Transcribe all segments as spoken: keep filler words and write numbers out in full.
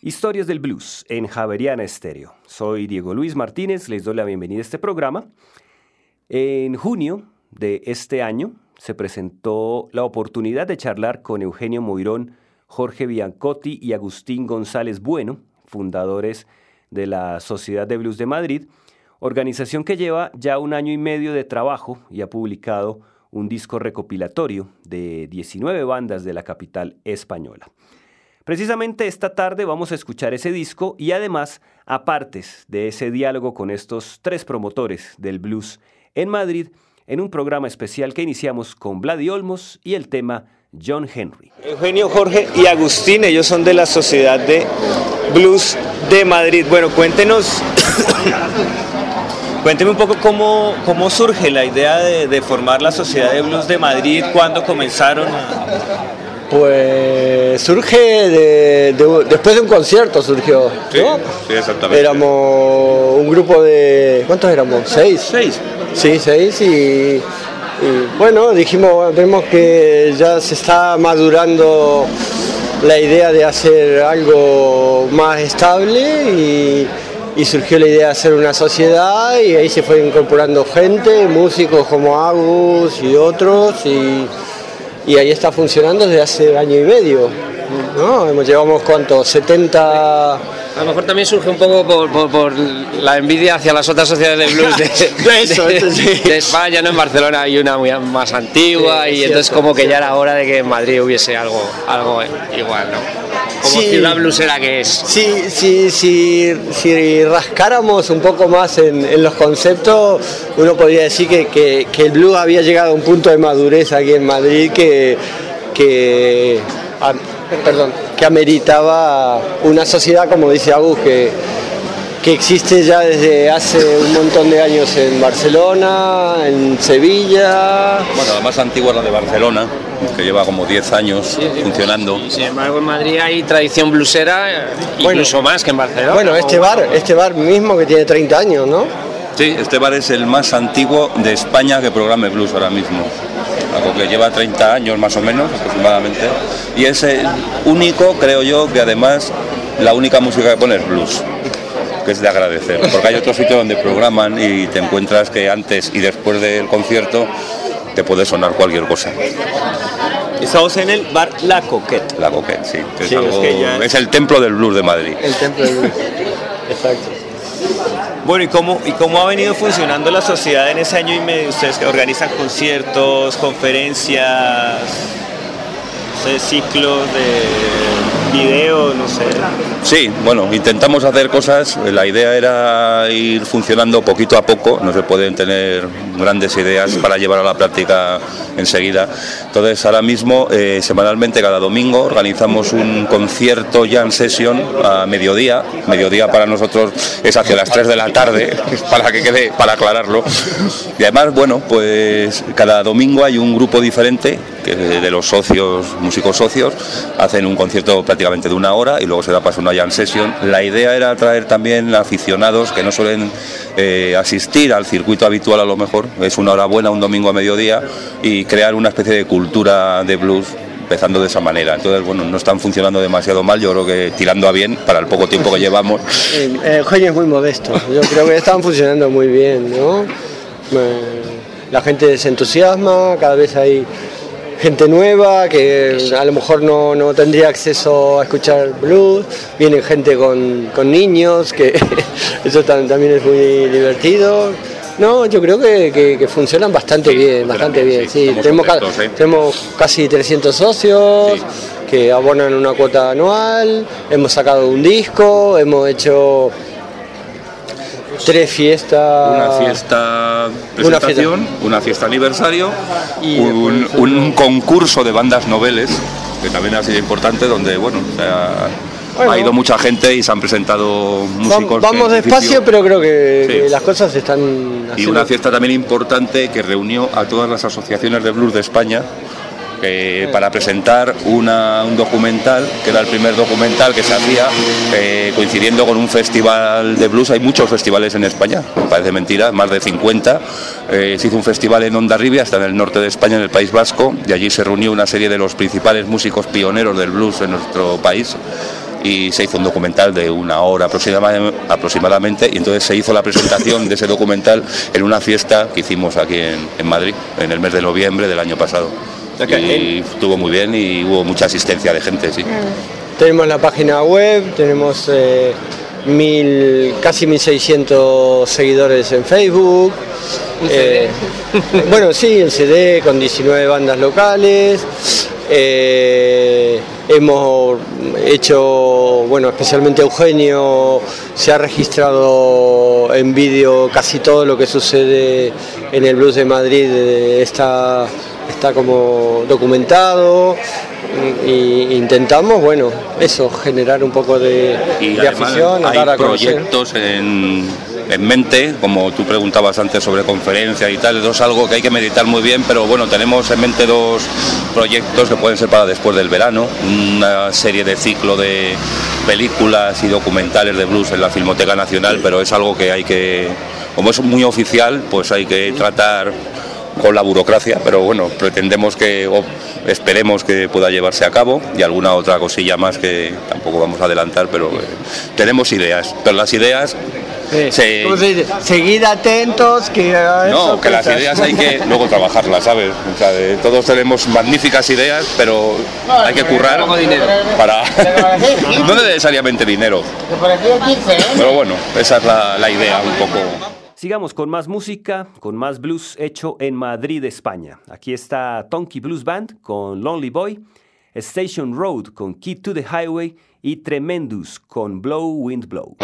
Historias del Blues en Javeriana Estéreo. Soy Diego Luis Martínez, les doy la bienvenida a este programa. En junio de este año se presentó la oportunidad de charlar con Eugenio Moirón, Jorge Biancotti y Agustín González Bueno, fundadores de la Sociedad de Blues de Madrid, organización que lleva ya un año y medio de trabajo y ha publicado un disco recopilatorio de diecinueve bandas de la capital española. Precisamente esta tarde vamos a escuchar ese disco y además apartes de ese diálogo con estos tres promotores del blues en Madrid en un programa especial que iniciamos con Vladi Olmos y el tema John Henry. Eugenio, Jorge y Agustín, ellos son de la Sociedad de Blues de Madrid. Bueno, cuéntenos, cuénteme un poco cómo, cómo surge la idea de, de formar la Sociedad de Blues de Madrid, cuándo comenzaron a... Pues surge de, de, después de un concierto surgió, sí, ¿no? Sí, exactamente. Éramos un grupo de... ¿Cuántos éramos? ¿Seis? ¿Seis? Sí, seis y, y bueno, dijimos, vemos que ya se está madurando la idea de hacer algo más estable y, y surgió la idea de hacer una sociedad y ahí se fue incorporando gente, músicos como Agus y otros y... Y ahí está funcionando desde hace año y medio, ¿no? Hemos llevamos cuánto, setenta... A lo mejor también surge un poco por, por, por la envidia hacia las otras sociedades de blues de, de, Eso, de, sí. de España, ¿no? En Barcelona hay una muy más antigua sí, y cierto, entonces como que cierto. Ya era hora de que en Madrid hubiese algo, algo igual, ¿no? Como sí, ciudad bluesera que es. Sí, sí, sí, si rascáramos un poco más en, en los conceptos, uno podría decir que, que, que el blues había llegado a un punto de madurez aquí en Madrid que, que, a, perdón, que ameritaba una sociedad, como dice Agus, que, que existe ya desde hace un montón de años en Barcelona, en Sevilla. Bueno, la más antigua es la de Barcelona, que lleva como diez años sí, sí, funcionando. Sin embargo, en Madrid hay tradición bluesera, bueno, incluso más que en Barcelona. Bueno, este bar, este bar mismo que tiene treinta años, ¿no? Sí, este bar es el más antiguo de España que programe blues ahora mismo. Algo que lleva treinta años más o menos, aproximadamente. Y es el único, creo yo, que además la única música que pone es blues, que es de agradecer, porque hay otros sitios donde programan y te encuentras que antes y después del concierto te puede sonar cualquier cosa. Estamos en el bar La Coquette. La Coquette, sí. Que es, sí, algo, es, que ya... es el templo del blues de Madrid. El templo del blues, exacto. Bueno, ¿y cómo, ¿y cómo ha venido funcionando la sociedad en ese año y medio? Ustedes que organizan conciertos, conferencias, no sé, ciclos de video, no sé. Sí, bueno, intentamos hacer cosas, la idea era ir funcionando poquito a poco, no se pueden tener grandes ideas para llevar a la práctica enseguida. Entonces ahora mismo, eh, semanalmente, cada domingo, organizamos un concierto jam session a mediodía. Mediodía para nosotros es hacia las tres de la tarde, para que quede, para aclararlo. Y además, bueno, pues cada domingo hay un grupo diferente, que de los socios, músicos socios, hacen un concierto prácticamente de una hora y luego se da paso a una jam session. La idea era traer también aficionados que no suelen eh, asistir al circuito habitual, a lo mejor, es una hora buena un domingo a mediodía, y crear una especie de cultura de blues empezando de esa manera. Entonces, bueno, no están funcionando demasiado mal, yo creo que tirando a bien para el poco tiempo que llevamos. El eh, Eugenio es muy modesto, yo creo que están funcionando muy bien, ¿no? Eh, la gente se entusiasma, cada vez hay gente nueva que a lo mejor no, no tendría acceso a escuchar blues, viene gente con, con niños, que eso también es muy divertido. No, yo creo que, que, que funcionan bastante sí, bien, bastante bien. Sí, sí. Tenemos, contentos, ¿eh? tenemos casi trescientos socios sí. que abonan una cuota anual, hemos sacado un disco, hemos hecho tres fiestas. Una fiesta presentación, una fiesta, una fiesta aniversario y un, un concurso de bandas noveles, que también ha sido importante, donde, bueno, o sea, bueno, ha ido mucha gente y se han presentado músicos. Vamos despacio, pero creo que, sí. que las cosas se están haciendo. Y una fiesta también importante que reunió a todas las asociaciones de blues de España, eh, para presentar una, un documental, que era el primer documental que se hacía eh, coincidiendo con un festival de blues. Hay muchos festivales en España, me parece mentira, más de cincuenta. Eh, se hizo un festival en Hondarribia, hasta en el norte de España, en el País Vasco, y allí se reunió una serie de los principales músicos pioneros del blues en nuestro país. y se hizo un documental de una hora aproximadamente, y entonces se hizo la presentación de ese documental en una fiesta que hicimos aquí en, en Madrid, en el mes de noviembre del año pasado. Y estuvo muy bien y hubo mucha asistencia de gente, sí. Tenemos la página web, tenemos eh, mil, casi mil seiscientos seguidores en Facebook. Eh, bueno, sí, el C D con diecinueve bandas locales. Eh, hemos hecho, bueno, especialmente Eugenio se ha registrado en vídeo casi todo lo que sucede en el Blues de Madrid, está, está como documentado, y intentamos, bueno, eso, generar un poco de, y de afición, hay dar a conocer. Proyectos en, en mente, como tú preguntabas antes sobre conferencias y tal, eso es algo que hay que meditar muy bien, pero bueno, tenemos en mente dos proyectos que pueden ser para después del verano, una serie de ciclo de películas y documentales de blues en la Filmoteca Nacional, pero es algo que hay que, como es muy oficial, pues hay que tratar con la burocracia, pero bueno, pretendemos que, o esperemos que pueda llevarse a cabo, y alguna otra cosilla más que tampoco vamos a adelantar, pero eh, tenemos ideas, pero las ideas... Sí. Se... ¿Cómo se dice? Seguid atentos, que... No, que las ideas hay que luego trabajarlas, ¿sabes? O sea, de, todos tenemos magníficas ideas, pero hay que currar para... no necesariamente dinero, pero bueno, esa es la, la idea un poco... Sigamos con más música, con más blues hecho en Madrid, España. Aquí está Tonky Blues Band con Lonely Boy, Station Road con Key to the Highway y Tremendous con Blow Wind Blow.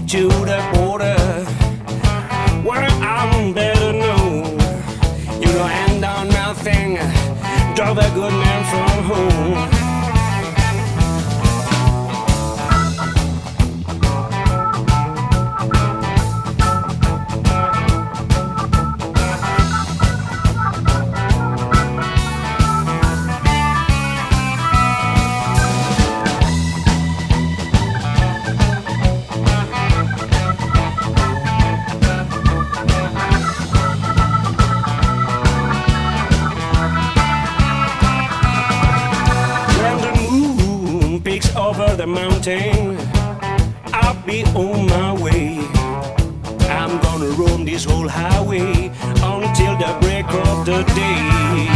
to the border where I'm better known. You know, hand on nothing, drove a good man from home. Over the mountain, I'll be on my way. I'm gonna roam this whole highway until the break of the day.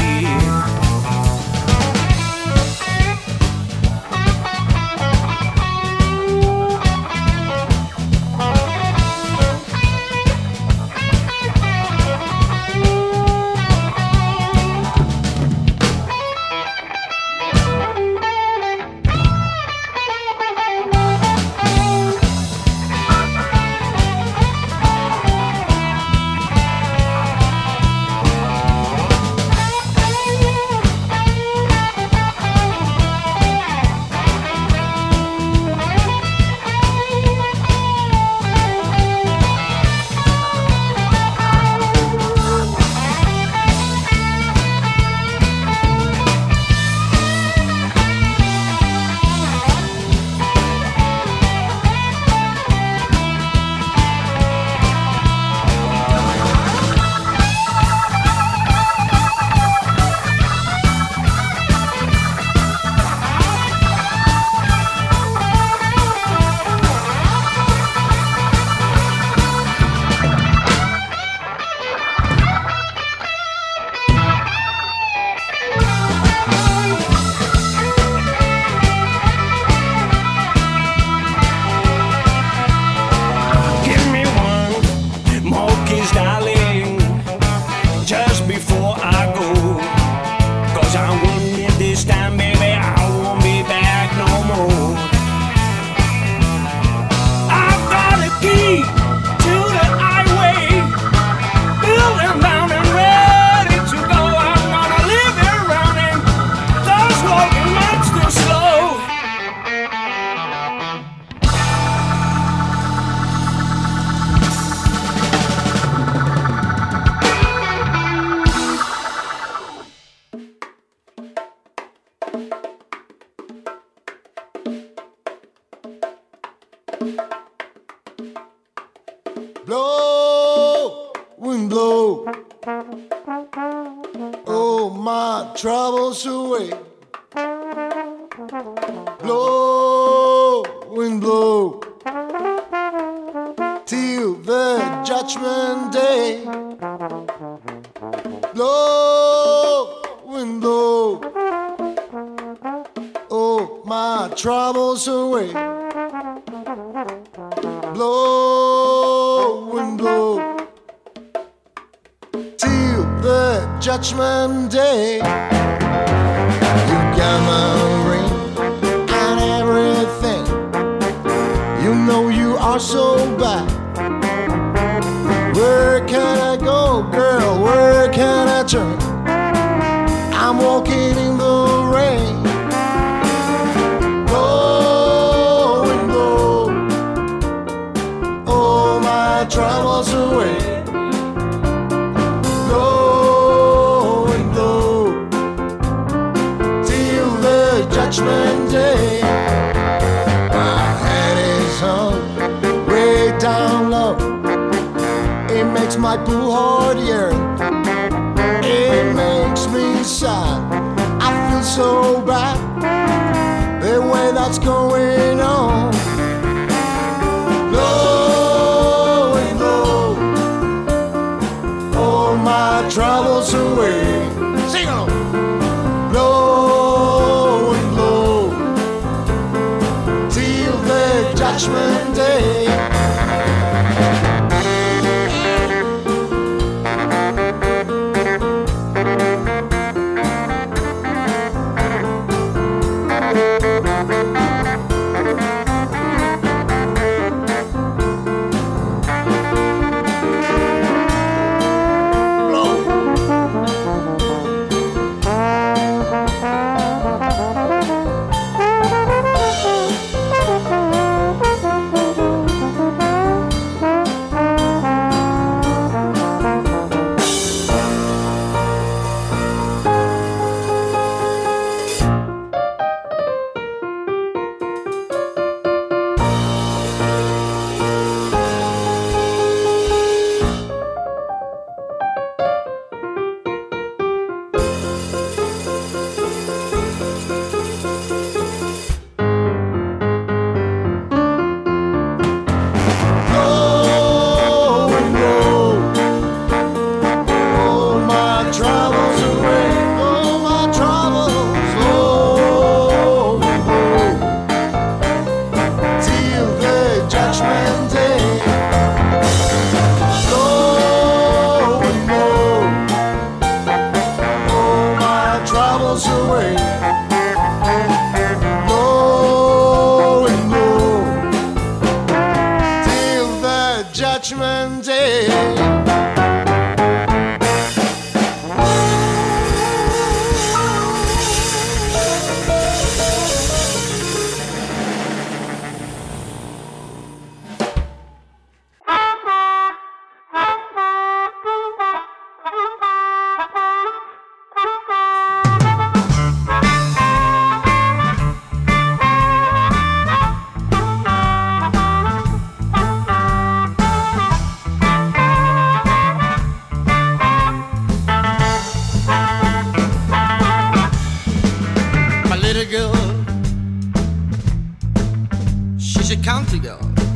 Blow, wind blow, oh my troubles away. Blow, wind blow, till the judgment day. Blow, wind blow, oh my troubles away. Blow, wind blow, till the judgment day. You got my ring and everything. You know you are so bad. Where can I go, girl? Where can I turn? I'm walking in the rain. Troubles away, blow and blow, till the judgment day. My head is on, way down low. It makes my poor heart yearn. It makes me sad. I feel so bad, the way that's going on. My troubles away. Sing along. Blow and blow till the judgment day. She's a country girl.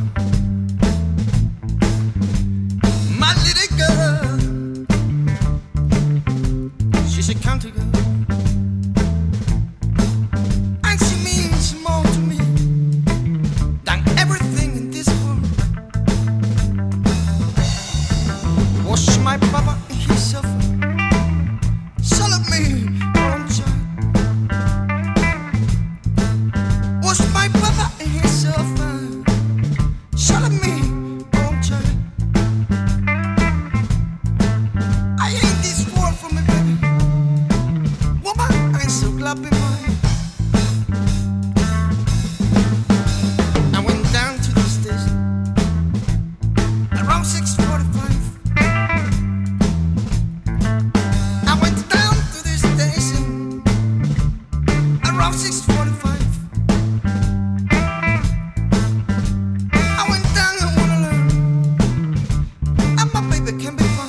My little girl. She's a country girl. And she means more to me than everything in this world. Was my papa and he suffered. So love me, oh child. Was my papa and he suffered. So love me, oh child. I ain't this world for me, baby. Woman, I'm so glad be mine. I went down to the station around six forty-five. I went down to the station around six forty-five. I went down and wanna learn, and my baby can be found.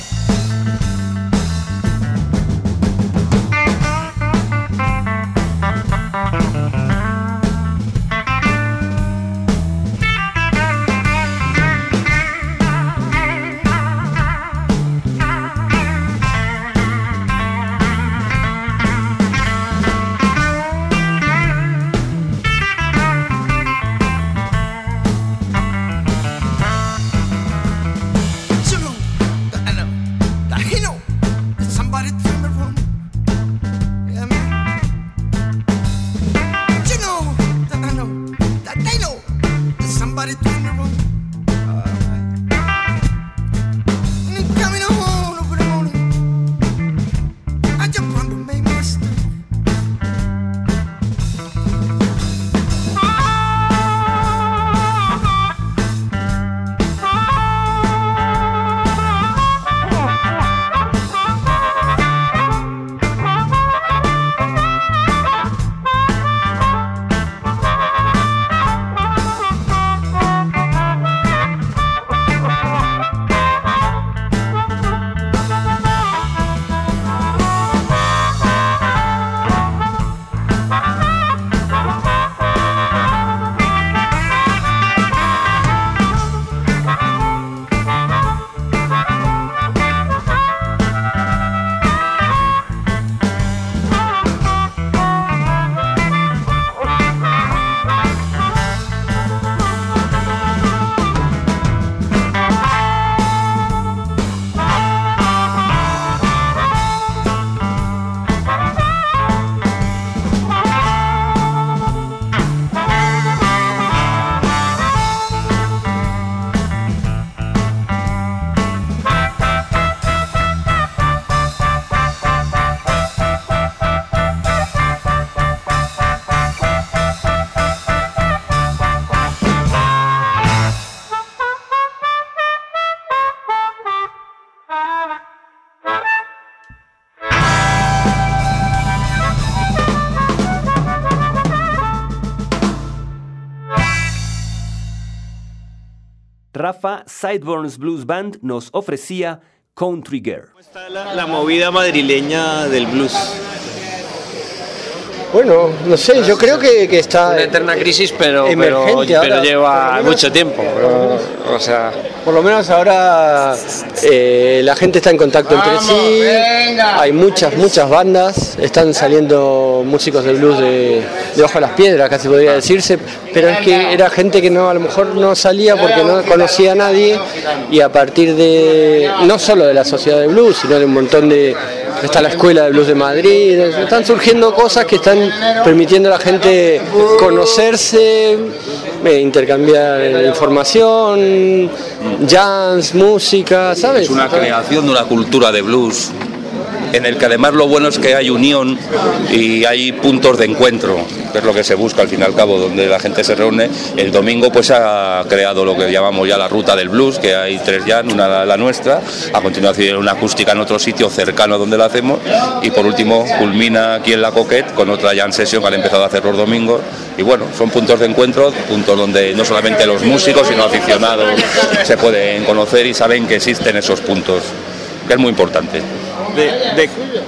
You know that I know that he know that somebody turned me wrong. Yeah, man. You know that I know that they know that somebody turned me wrong. Alright. And it's coming home over the morning. I just want to make my mistake. Rafa Sideburns Blues Band nos ofrecía Country Girl. ¿Cómo está la, la movida madrileña del blues? Bueno, no sé, yo creo que, que está Una eterna crisis, pero, pero, emergente pero ahora, lleva por lo menos. mucho tiempo. pero, o sea, Por lo menos ahora eh, la gente está en contacto entre sí, hay muchas, muchas bandas, están saliendo músicos de blues de, de Ojo a las Piedras, casi podría decirse, pero es que era gente que no, a lo mejor no salía porque no conocía a nadie, y a partir de, no solo de la Sociedad de Blues, sino de un montón de, está la Escuela de Blues de Madrid, están surgiendo cosas que están permitiendo a la gente conocerse, eh, intercambiar información, jazz, música, ¿sabes? Es una creación de una cultura de blues en el que además lo bueno es que hay unión y hay puntos de encuentro, que es lo que se busca al fin y al cabo, donde la gente se reúne. El domingo pues ha creado lo que llamamos ya la ruta del blues, que hay tres jam, una la, la nuestra, a continuación una acústica en otro sitio cercano donde la hacemos, y por último culmina aquí en la Coquette con otra jam session que han empezado a hacer los domingos. Y bueno, son puntos de encuentro, puntos donde no solamente los músicos sino aficionados se pueden conocer y saben que existen esos puntos, que es muy importante. De, de,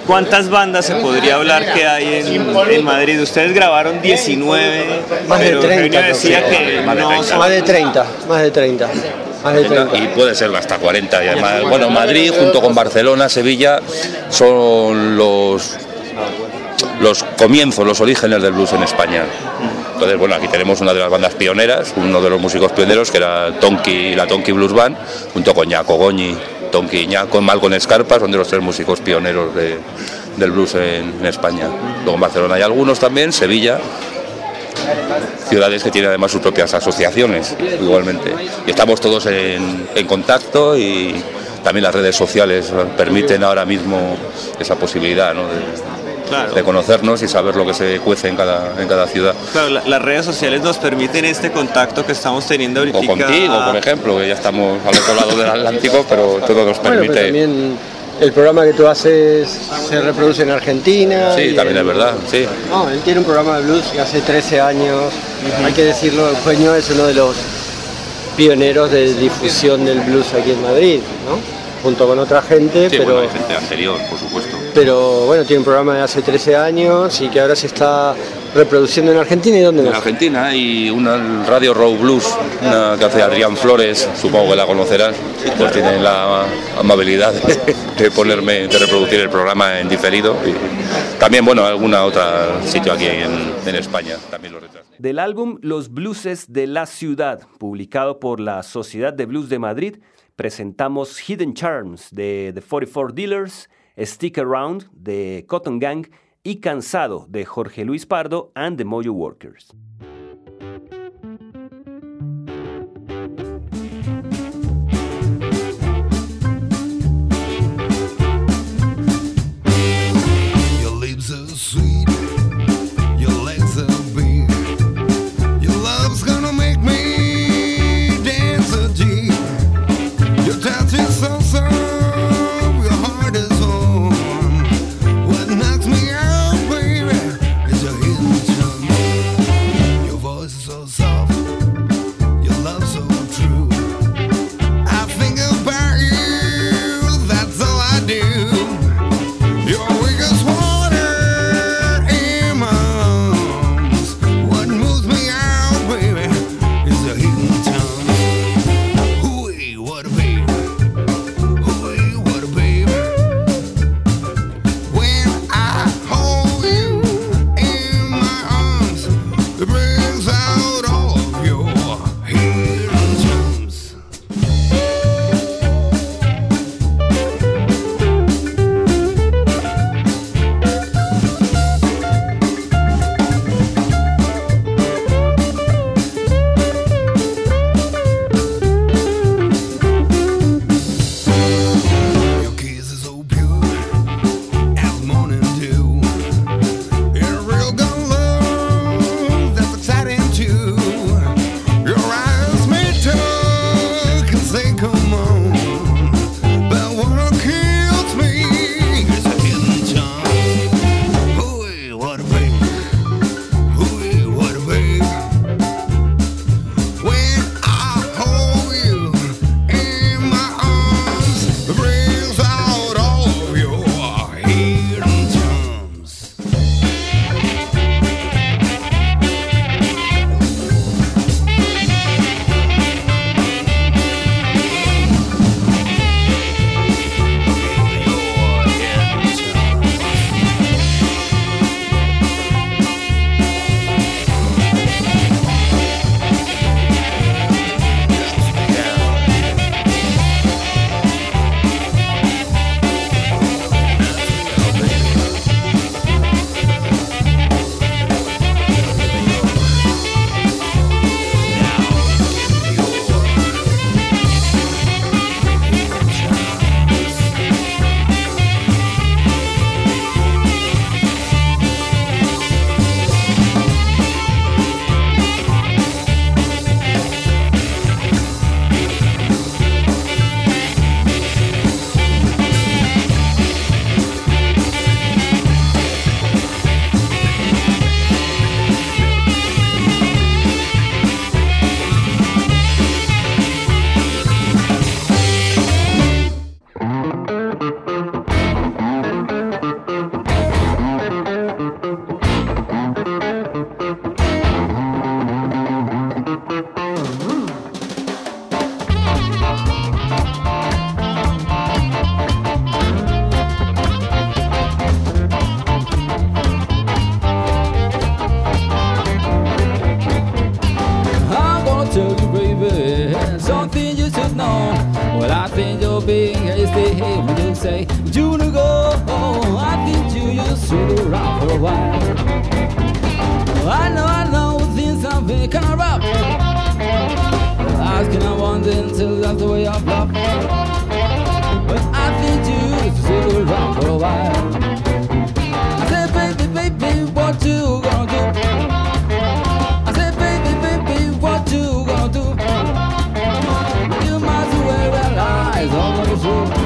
¿Cuántas bandas se podría hablar que hay en, en Madrid? Ustedes grabaron diecinueve, más pero de treinta, Eugenio decía creo. que Más de no treinta. son- Más de treinta, más de treinta. Más de treinta. Y puede ser hasta cuarenta. Y además, bueno, Madrid junto con Barcelona, Sevilla son los los comienzos, los orígenes del blues en España. Entonces, bueno, aquí tenemos una de las bandas pioneras, uno de los músicos pioneros, que era Tonki, la Tonki Blues Band, junto con Ñaco Goñi, Tonki y Ñaco, Malcolm Escarpa, son de los tres músicos pioneros de, del blues en, en España. Luego en Barcelona hay algunos también, Sevilla, ciudades que tienen además sus propias asociaciones, igualmente. Y estamos todos en, en contacto y también las redes sociales permiten ahora mismo esa posibilidad, ¿no?, de, Claro. de conocernos y saber lo que se cuece en cada, en cada ciudad. Claro, la- las redes sociales nos permiten este contacto que estamos teniendo ahorita. O contigo, por ejemplo, que ya estamos al otro lado del Atlántico, pero todo nos Bueno, permite... pero también el programa que tú haces se reproduce en Argentina. Sí, y también el- es verdad, sí. No, él tiene un programa de blues que hace trece años. Hay que decirlo, Eugenio es uno de los pioneros de difusión del blues aquí en Madrid, ¿no? Junto con otra gente, Sí, pero... bueno, hay gente anterior, por supuesto. Pero bueno, tiene un programa de hace trece años y que ahora se está reproduciendo en Argentina. ¿Y dónde En más? Argentina hay una Radio Row Blues, una que hace Adrián Flores, supongo que la conocerás, pues tiene la amabilidad de, de ponerme, de reproducir el programa en diferido. Y también, bueno, alguna otra sitio aquí en, en España también lo retrasa. Del álbum Los Blueses de la Ciudad, publicado por la Sociedad de Blues de Madrid, presentamos Hidden Charms de The cuarenta y cuatro Dealers, Stick Around de Cotton Gang y Cansado de Jorge Luis Pardo and the Mojo Workers. Your lips are sweet, your legs are big. Your love's gonna make me dance a jig. Your touch is so soft, your heart is warm. What knocks me out, baby, is your hidden charm. say, you to go, I think you just sit around for a while. I know, I know, things have been kind of rough. Asking I wonder until that's the way I bluff. But I think you just sit around for a while. I said, baby, baby, what you gonna do? I said, baby, baby, what you gonna do? You might as well realize all of the truth.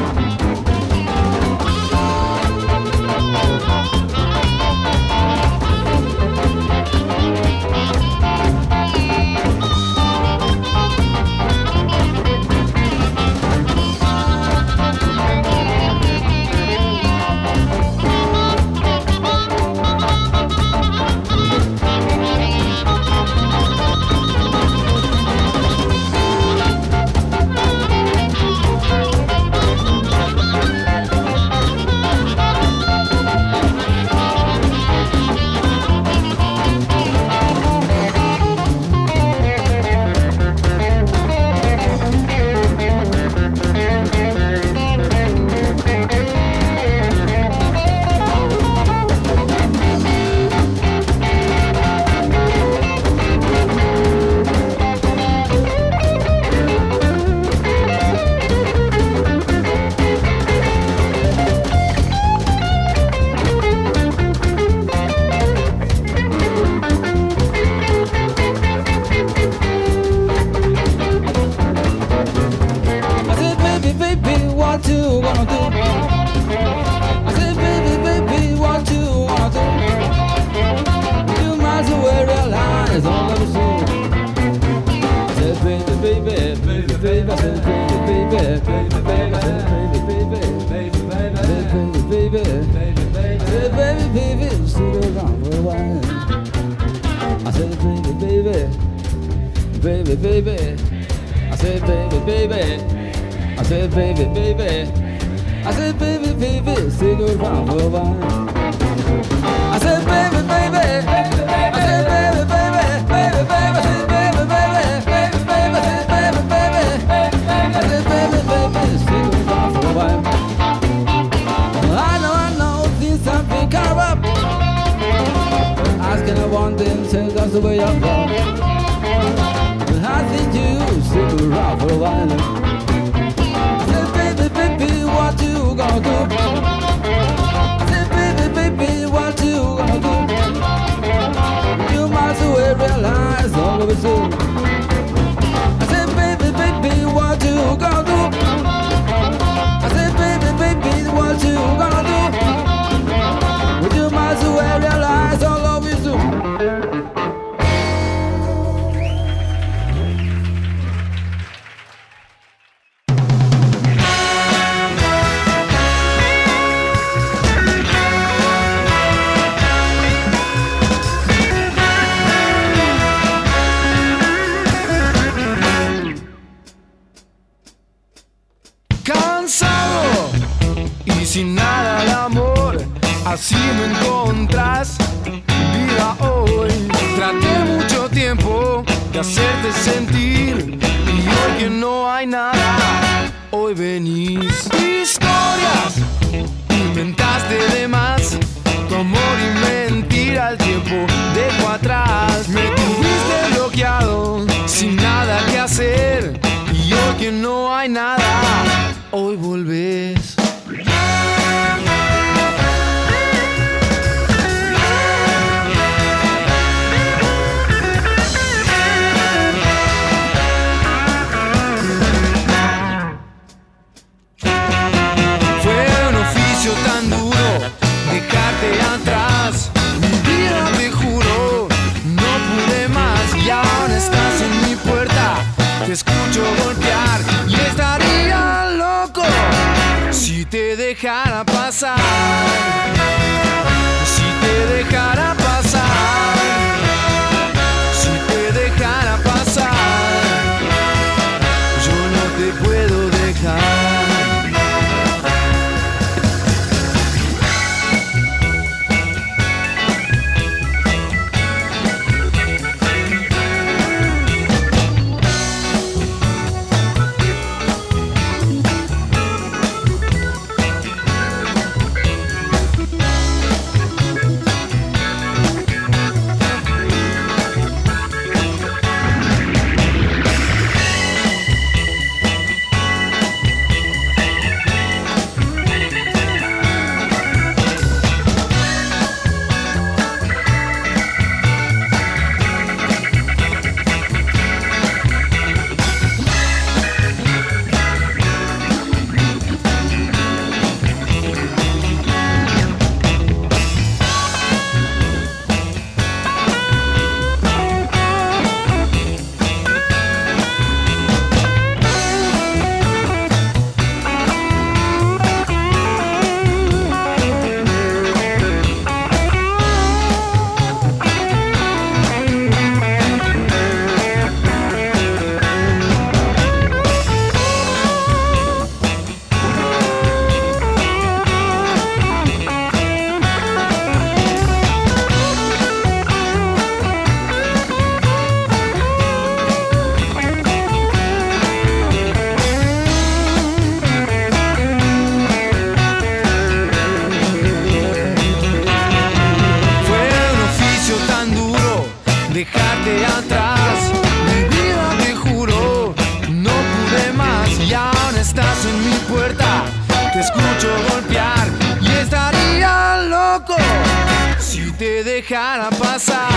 atrás. Mi vida te juro, no pude más y aún estás en mi puerta. Te escucho golpear y estaría loco si te dejara pasar.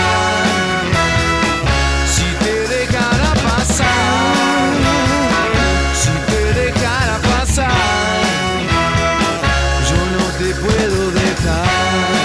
Si te dejara pasar. Si te dejara pasar. Yo no te puedo dejar.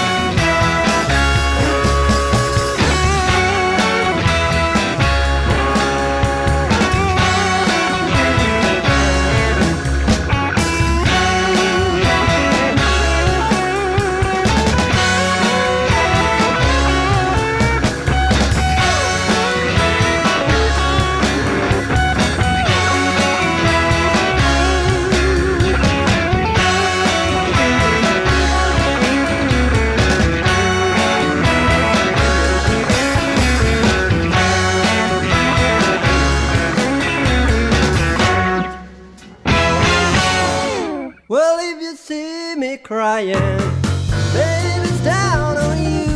Well, if you see me crying, baby, it's down on you.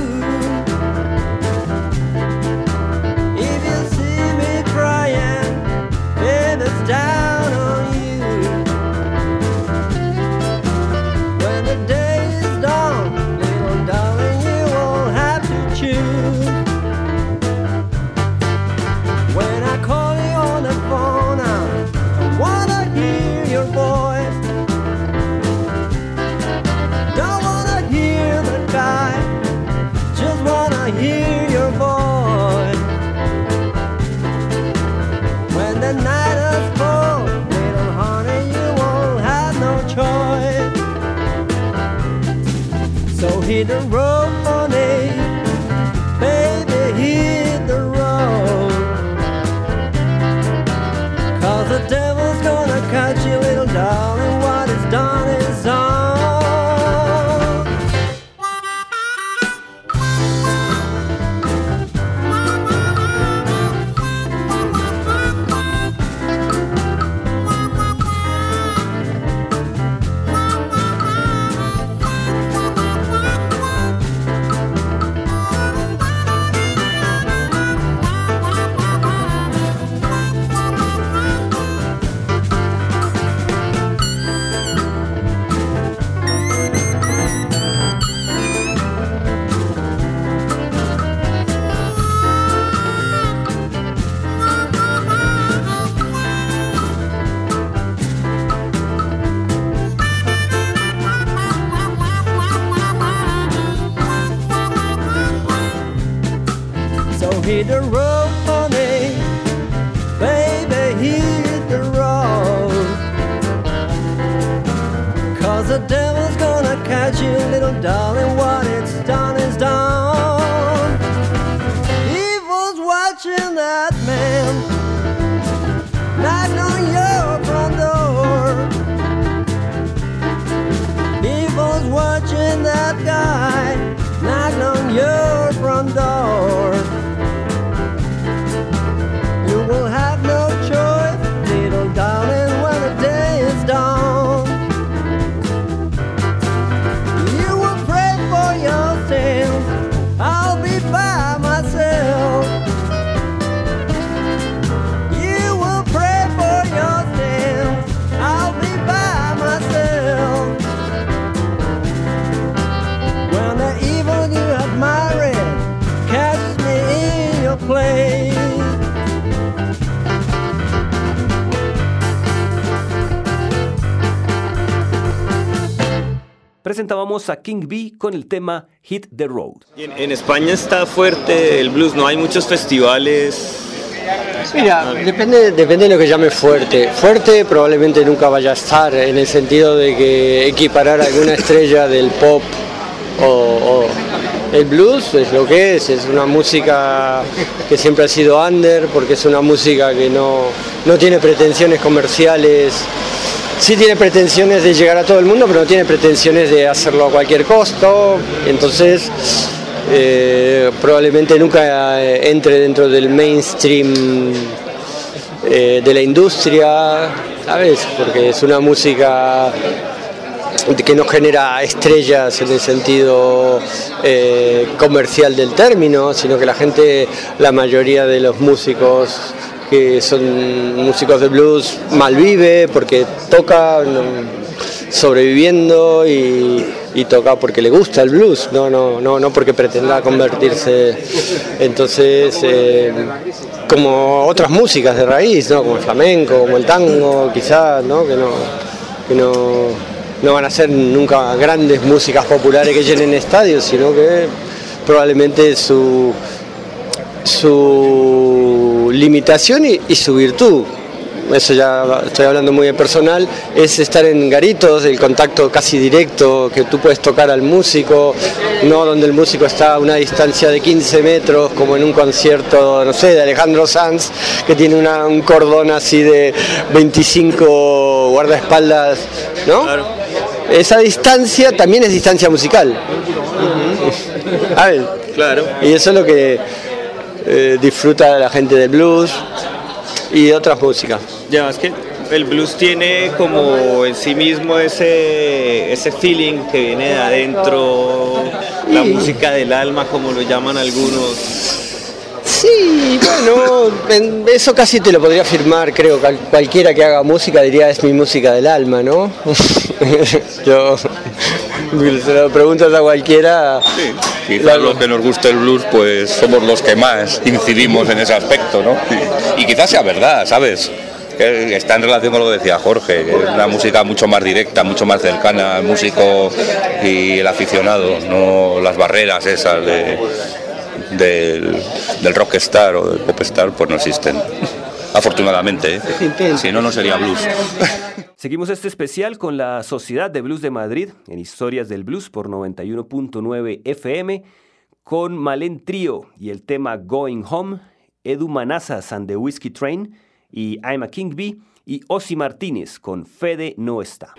If you see me crying, baby, it's down on you. When the day is done, little darling, you won't have to choose. When I call you on the phone, I wanna hear your voice. Hear your voice. When the night is full, little honey, you won't have no choice. So hit the road, honey, baby, hit the road. Cause the devil's gonna catch you, little darling. What is done is done. Hit the road, honey, baby, hit the road. Cause the devil's gonna catch you, little darling. What it's done is done. Evil's watching that man knocking on your front door. Evil's watching that guy knocking on your front door. You will have no choice, little darling, when the day is done. You will pray for your sins, I'll be by myself. You will pray for your sins, I'll be by myself. When the evil you admire catches me in your place. Presentábamos a King B con el tema Hit the Road. Y en, en España está fuerte el blues, ¿no? Hay muchos festivales. Mira, depende, depende de lo que llame fuerte. Fuerte probablemente nunca vaya a estar, en el sentido de que equiparar a alguna estrella del pop o, o el blues es lo que es, es una música que siempre ha sido under, porque es una música que no, no tiene pretensiones comerciales. Sí tiene pretensiones de llegar a todo el mundo, pero no tiene pretensiones de hacerlo a cualquier costo. Entonces, eh, probablemente nunca entre dentro del mainstream eh, de la industria, ¿sabes? Porque es una música que no genera estrellas en el sentido eh, comercial del término, sino que la gente, la mayoría de los músicos que son músicos de blues malvive porque toca no, sobreviviendo y, y toca porque le gusta el blues, no, no, no, no porque pretenda convertirse. Entonces, eh, como otras músicas de raíz, ¿no? Como el flamenco, como el tango, quizás, ¿no? Que no, que no, no van a ser nunca grandes músicas populares que llenen estadios, sino que probablemente su su limitación y, y su virtud, eso ya estoy hablando muy personal, es estar en garitos, el contacto casi directo, que tú puedes tocar al músico, no donde el músico está a una distancia de quince metros, como en un concierto, no sé, de Alejandro Sanz, que tiene una, un cordón así de veinticinco guardaespaldas, ¿no? Claro. Esa distancia también es distancia musical. Uh-huh. A ver, claro. Y eso es lo que Eh, disfruta la gente del blues y de otras músicas. Ya, es que el blues tiene como en sí mismo ese, ese feeling que viene de adentro, la sí. música del alma, como lo llaman algunos. Sí, bueno, eso casi te lo podría afirmar, creo, cualquiera que haga música diría es mi música del alma, ¿no? Yo, si lo preguntas a cualquiera... Sí. Quizás los que nos gusta el blues, pues somos los que más incidimos en ese aspecto, ¿no? Y, y quizás sea verdad, ¿sabes? Que está en relación con lo que decía Jorge, que es una música mucho más directa, mucho más cercana al músico y el aficionado, no las barreras esas de, del, del rockstar o del popstar, pues no existen. Afortunadamente, ¿eh? Si no, no sería blues. Seguimos este especial con la Sociedad de Blues de Madrid en Historias del Blues por noventa y uno punto nueve F M con Malén Trío y el tema Going Home, Edu Manazas and the Whiskey Train y I'm a King Bee y Ozzy Martínez con Fede No Está.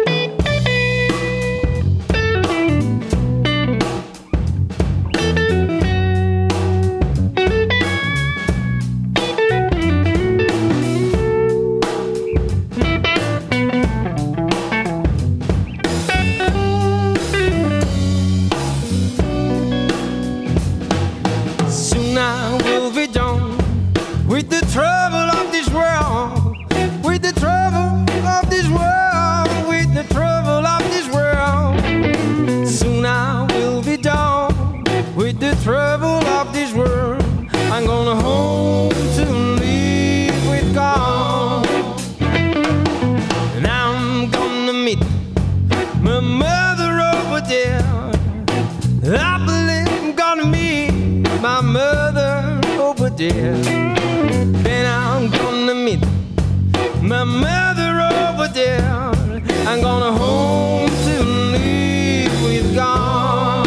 Then I'm gonna meet my mother over there. I'm gonna home to live with God.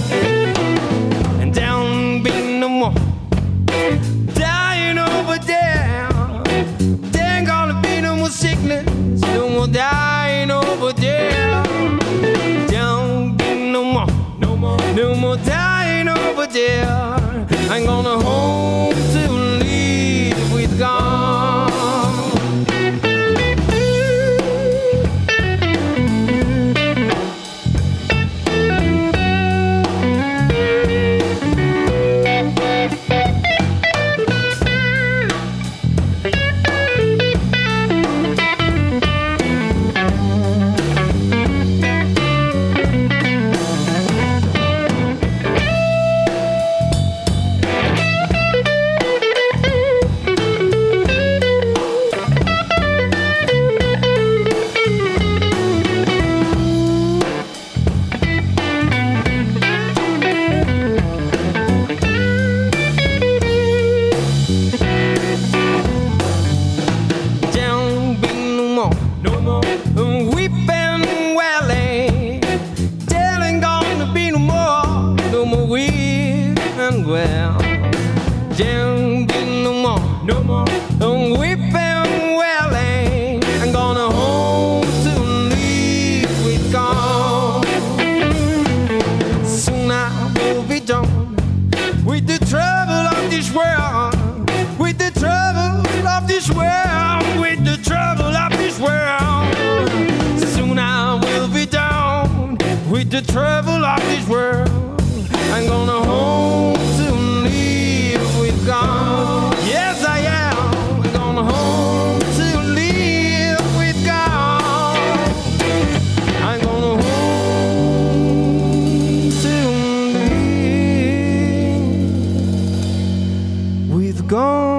And down being no more dying over there. There ain't gonna be no more sickness, no more dying over there. Down being no more, no more, no more dying over there. I'm gonna home to live with God. With the trouble of this world, soon I will be done. the trouble of this world. I'm gonna home to live with God. Yes, I am. I'm gonna home to live with God. I'm gonna home to live with God.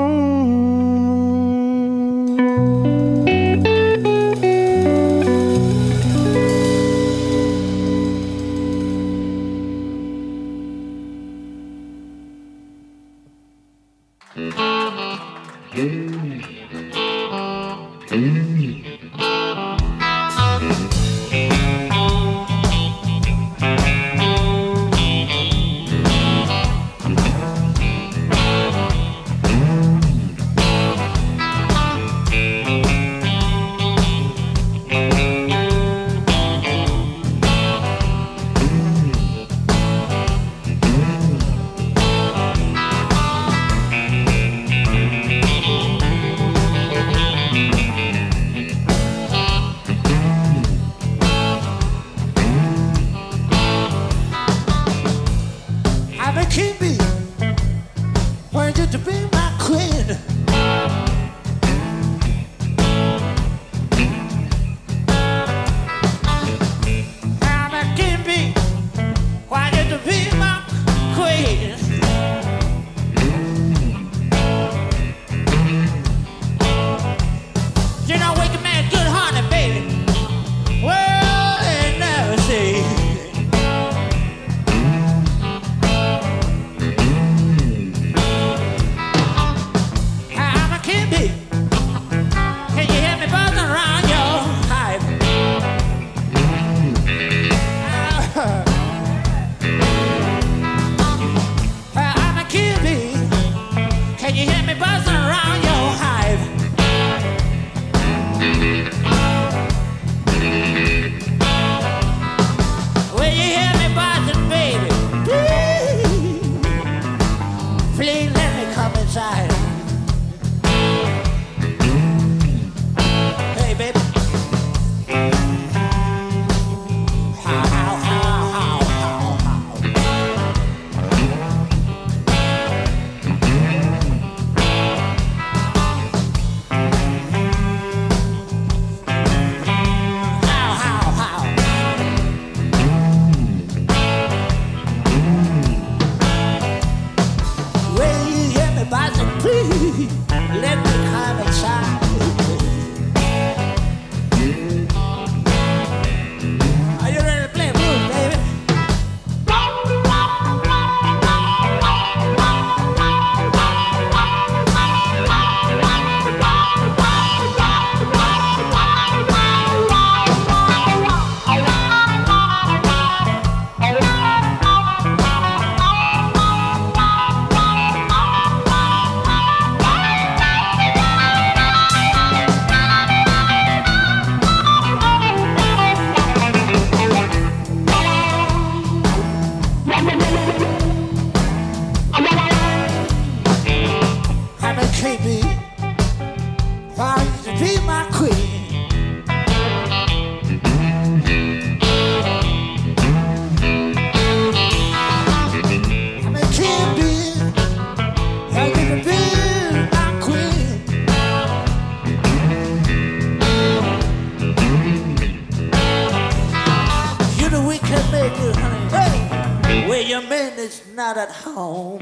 Not at home.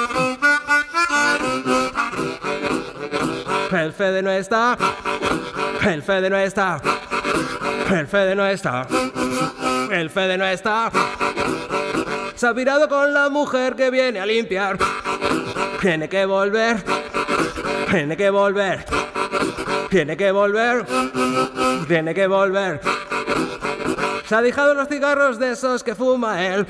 El Fede no está. El Fede no está. El Fede no está. El Fede no está. Se ha pirado con la mujer que viene a limpiar. Tiene que volver. Tiene que volver. Tiene que volver. Tiene que volver. Se ha dejado los cigarros de esos que fuma él.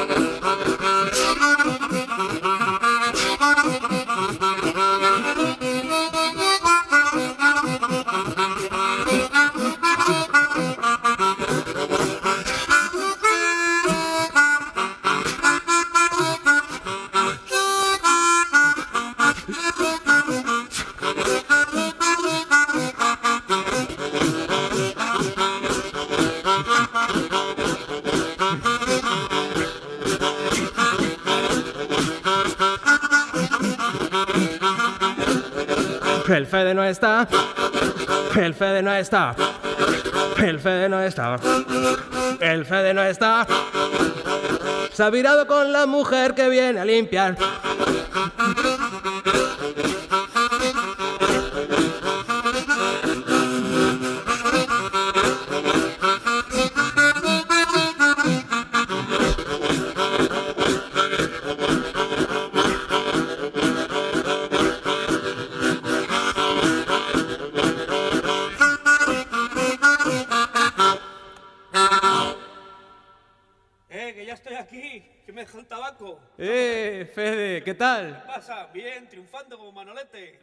El Fede no está. El Fede no está. El Fede no está. El Fede no está. Se ha virado con la mujer que viene a limpiar. Eh, Fede, ¿qué tal? ¿Qué pasa? Bien, triunfando como Manolete.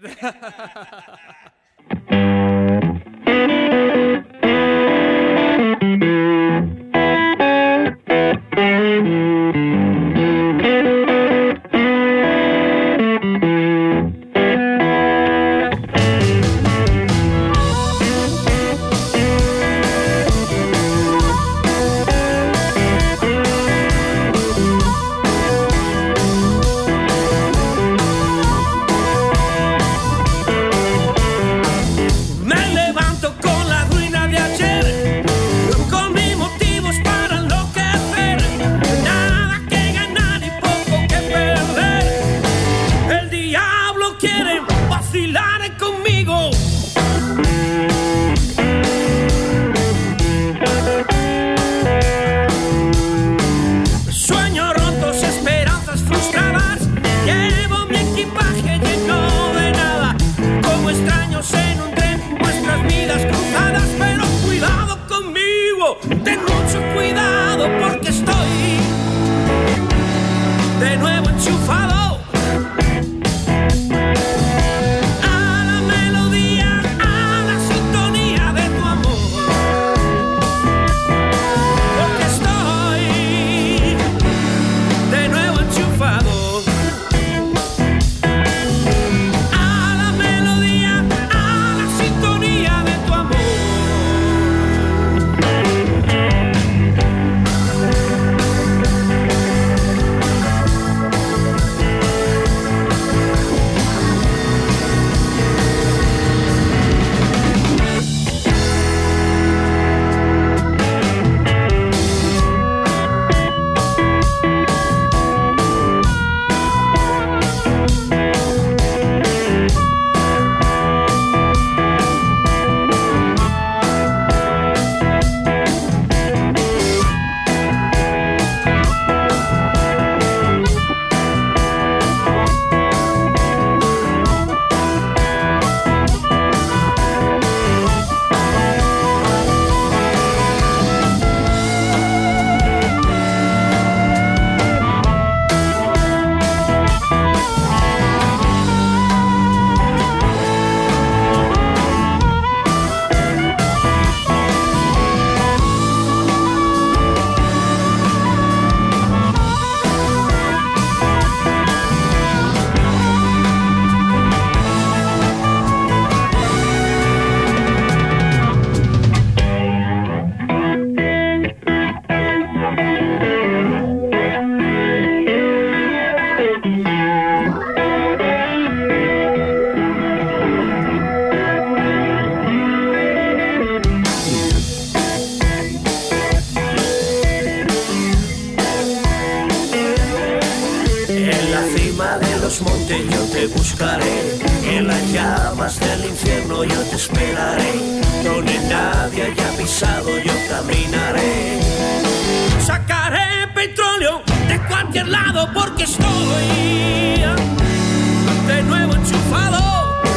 cima de los montes yo te buscaré, en las llamas del infierno yo te esperaré, donde nadie haya pisado yo caminaré. Sacaré petróleo de cualquier lado porque estoy de nuevo enchufado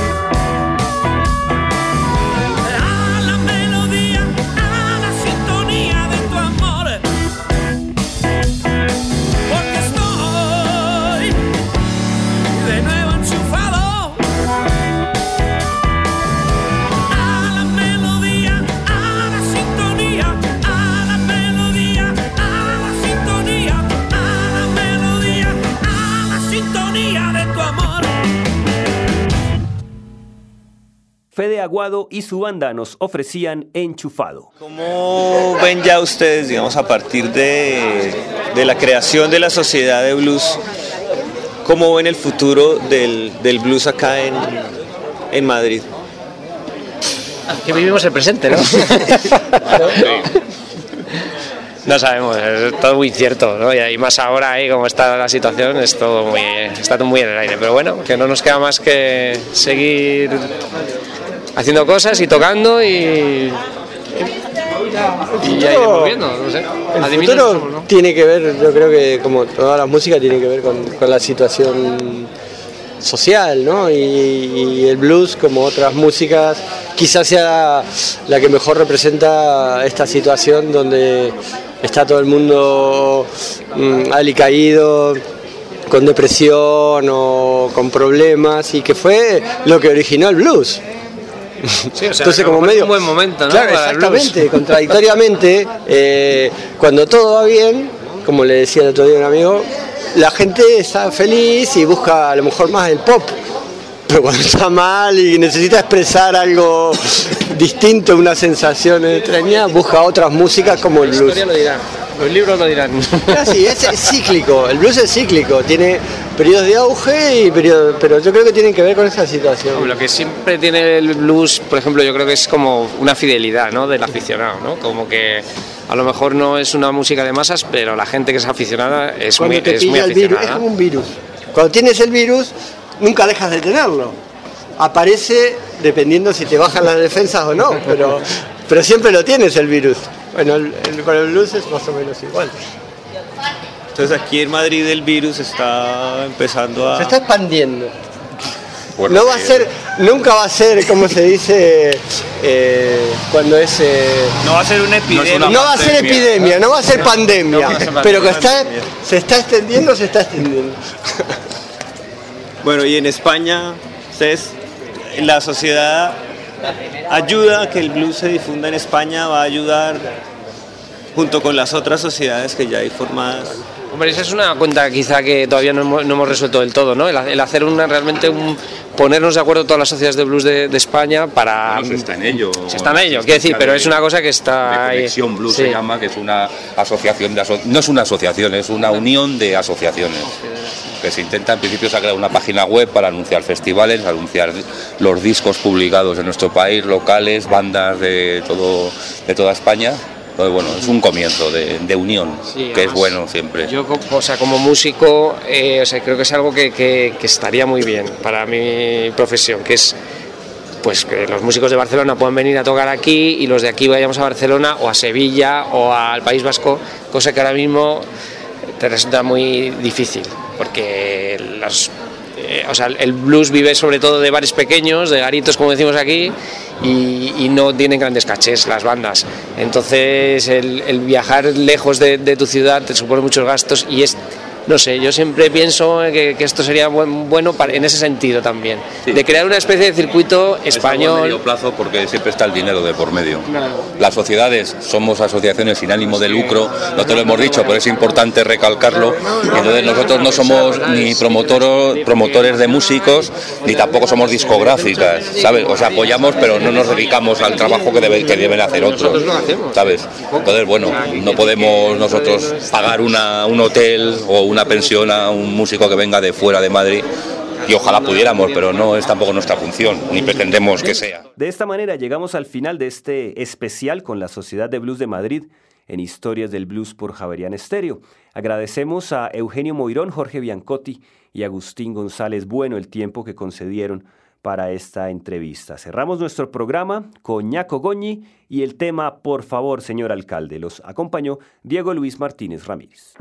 a la melodía, a la sintonía de tu amor, porque estoy de nuevo enchufado a la melodía, a la sintonía, a la melodía, a la sintonía, a la melodía, a la sintonía de tu amor. Fede Aguado y su banda nos ofrecían Enchufado. ¿Cómo ven ya ustedes, digamos, a partir de, de la creación de la Sociedad de Blues, cómo ven el futuro del, del blues acá en, en Madrid? Que vivimos el presente, ¿no? No sabemos, es todo muy incierto, ¿no? Y más ahora, ahí como está la situación, es todo muy, está todo muy en el aire. Pero bueno, que no nos queda más que seguir haciendo cosas y tocando y, y ya iremos viendo, no sé. El Adivinos futuro somos, ¿no? tiene que ver, yo creo que como toda la música tiene que ver con, con la situación social, ¿no? Y, y el blues, como otras músicas, quizás sea la que mejor representa esta situación donde está todo el mundo mmm, alicaído, con depresión o con problemas, y que fue lo que originó el blues. Sí, o sea, entonces como medio un buen momento, ¿no? Claro, Para el exactamente, blues. contradictoriamente, eh, cuando todo va bien, como le decía el otro día a un amigo, la gente está feliz y busca a lo mejor más el pop, pero cuando está mal y necesita expresar algo distinto, una sensación extraña, busca otras músicas como el La blues. historia lo dirá, los libros lo dirán. Casi, es, es cíclico, el blues es cíclico, tiene periodos de auge y periodos, pero yo creo que tienen que ver con esa situación. Lo que siempre tiene el blues, por ejemplo, yo creo que es como una fidelidad, ¿no? Del aficionado, ¿no? Como que a lo mejor no es una música de masas, pero la gente que es aficionada es Cuando muy, te es muy pilla el virus, es aficionada. como un virus. Cuando tienes el virus, nunca dejas de tenerlo. Aparece dependiendo si te bajan las defensas o no, pero, pero siempre lo tienes el virus. Bueno, el, el, con el blues es más o menos igual. Entonces aquí en Madrid el virus está empezando a... Se está expandiendo. Bueno, No va a eh, ser, nunca va a ser, como se dice, eh, cuando es... eh, No va a ser una epidemia. no va a ser pandemia. epidemia, no va a ser pandemia, No va a ser pero que pandemia. está, se está extendiendo, se está extendiendo. Bueno, y en España, ustedes, la sociedad ayuda a que el blues se difunda en España, va a ayudar junto con las otras sociedades que ya hay formadas. Hombre, esa es una cuenta quizá que todavía no hemos, no hemos resuelto del todo, ¿no? El, el hacer una realmente un ponernos de acuerdo todas las sociedades de blues de, de España para... Bueno, se está en ello. Se está en ello, quiero decir, pero es una cosa que está De ahí. Conexión Blues Sí. se llama, que es una asociación de aso- no es una asociación, es una unión de asociaciones. Que se intenta en principio sacar una página web para anunciar festivales, anunciar los discos publicados en nuestro país, locales, bandas de todo de toda España. Entonces, bueno, es un comienzo de, de unión, Sí, que es además, bueno siempre. Yo, co- o sea, como músico, eh, o sea, creo que es algo que, que- que estaría muy bien para mi profesión, que es pues que los músicos de Barcelona puedan venir a tocar aquí y los de aquí vayamos a Barcelona o a Sevilla o al País Vasco, cosa que ahora mismo te resulta muy difícil, porque las, eh, o sea, el blues vive sobre todo de bares pequeños, de garitos como decimos aquí, y, y no tienen grandes cachés las bandas. Entonces el, el viajar lejos de, de tu ciudad te supone muchos gastos y es... No sé, yo siempre pienso que, que esto sería buen, bueno para, en ese sentido también, Sí. de crear una especie de circuito Es algo a medio español. plazo porque siempre está el dinero de por medio. Claro. Las sociedades somos asociaciones sin ánimo de lucro, no te lo hemos dicho, pero es importante recalcarlo. Entonces nosotros no somos ni promotoro- promotores de músicos, ni tampoco somos discográficas, ¿sabes? O sea, apoyamos, pero no nos dedicamos al trabajo que, debe- que deben hacer otros, ¿sabes? Entonces, bueno, no podemos nosotros pagar una, un hotel o una pensión a un músico que venga de fuera de Madrid. Y ojalá pudiéramos, pero no es tampoco nuestra función, ni pretendemos que sea. De esta manera llegamos al final de este especial con la Sociedad de Blues de Madrid en Historias del Blues por Javerian Estéreo. Agradecemos a Eugenio Moirón, Jorge Biancotti y Agustín González Bueno el tiempo que concedieron para esta entrevista. Cerramos nuestro programa con Ñaco Goñi y el tema Por favor, señor alcalde. Los acompañó Diego Luis Martínez Ramírez.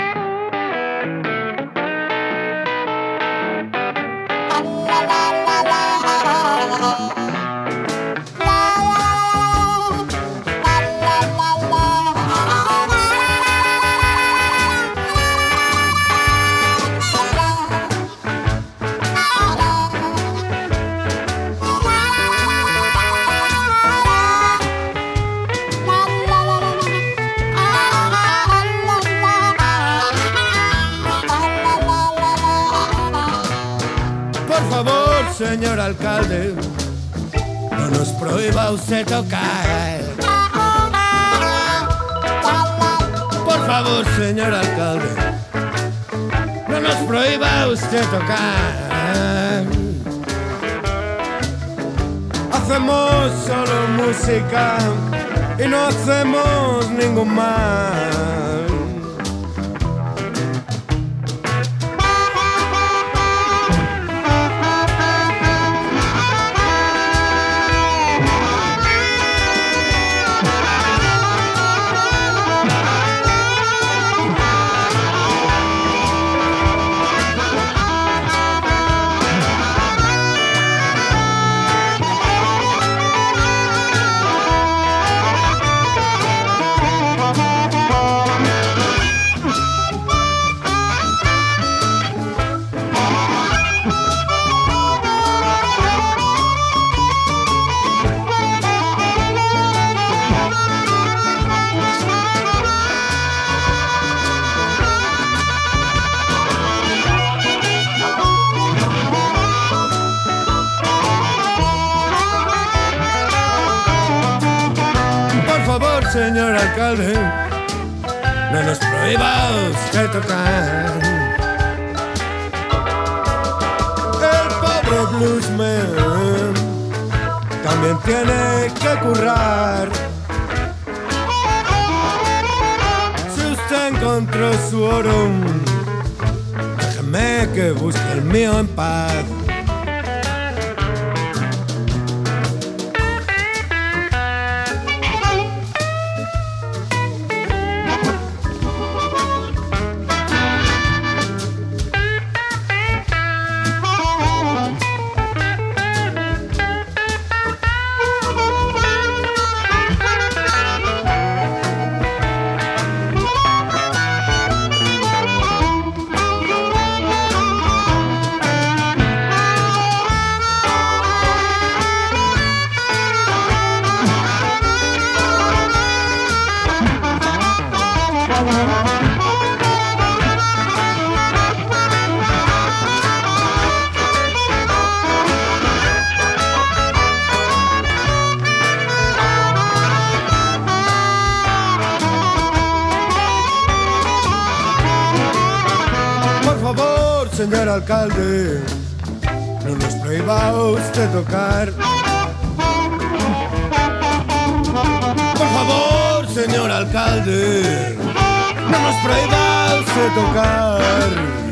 Señor alcalde, no nos prohíba usted tocar. Por favor, señor alcalde, no nos prohíba usted tocar. Hacemos solo música y no hacemos ningún mal. Señor alcalde, no nos prohíba usted tocar. El pobre bluesman también tiene que currar. Si usted encontró su oro, déjeme que busque el mío en paz. Señor alcalde, no nos prohíba usted tocar. Por favor, señor alcalde, no nos prohíba usted tocar.